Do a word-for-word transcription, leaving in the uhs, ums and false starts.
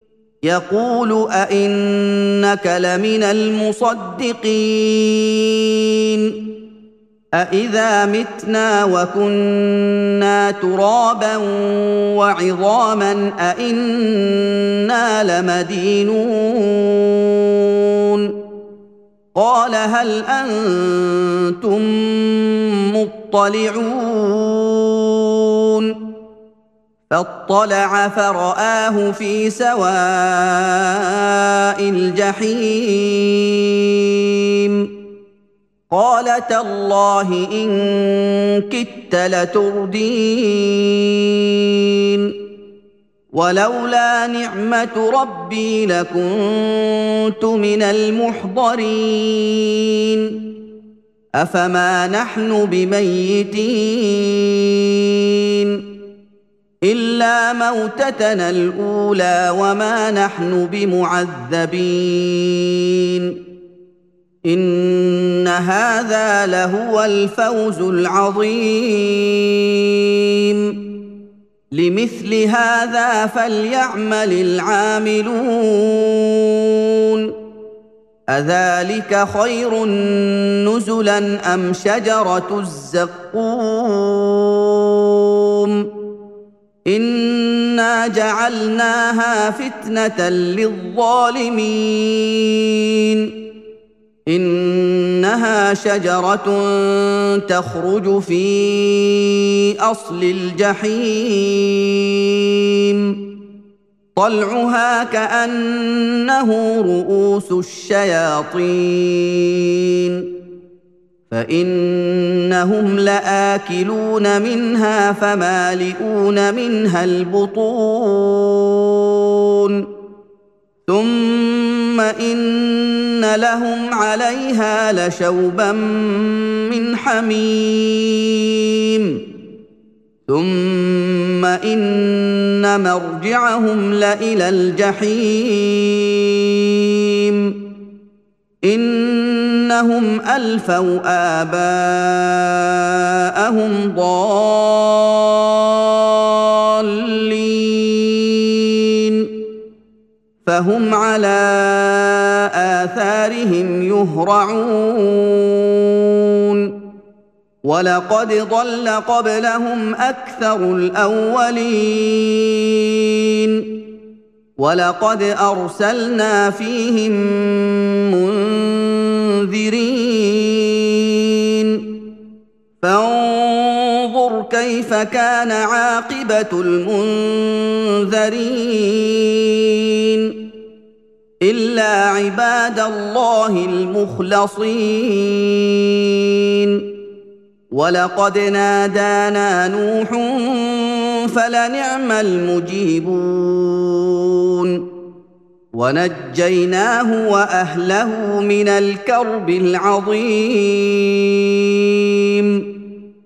يقول أئنك لمن المصدقين أإذا متنا وكنا ترابا وعظاما أإنا لمدينون قال هل أنتم مطلعون فاطلع فرآه في سواء الجحيم قال تالله إن كدت لتردين ولولا نعمة ربي لكنت من المحضرين أفما نحن بميتين إلا موتتنا الأولى وما نحن بمعذبين إن هذا لهو الفوز العظيم لمثل هذا فليعمل العاملون أذلك خير نزلا أم شجرة الزقوم إنا جعلناها فتنة للظالمين إنها شجرة تخرج في أصل الجحيم طلعها كأنه رؤوس الشياطين فإنهم لآكلون منها فمالئون منها البطون ثم إن لهم عليها لشوبا من حميم ثم إن مرجعهم لإلى الجحيم إنهم ألفوا آباءهم ضالين فهم على آثارهم يهرعون ولقد ضل قبلهم أكثر الأولين ولقد أرسلنا فيهم منذرين فانظر كيف كان عاقبة المنذرين إلا عباد الله المخلصين ولقد نادانا نوح فلنعم المجيبون ونجيناه وأهله من الكرب العظيم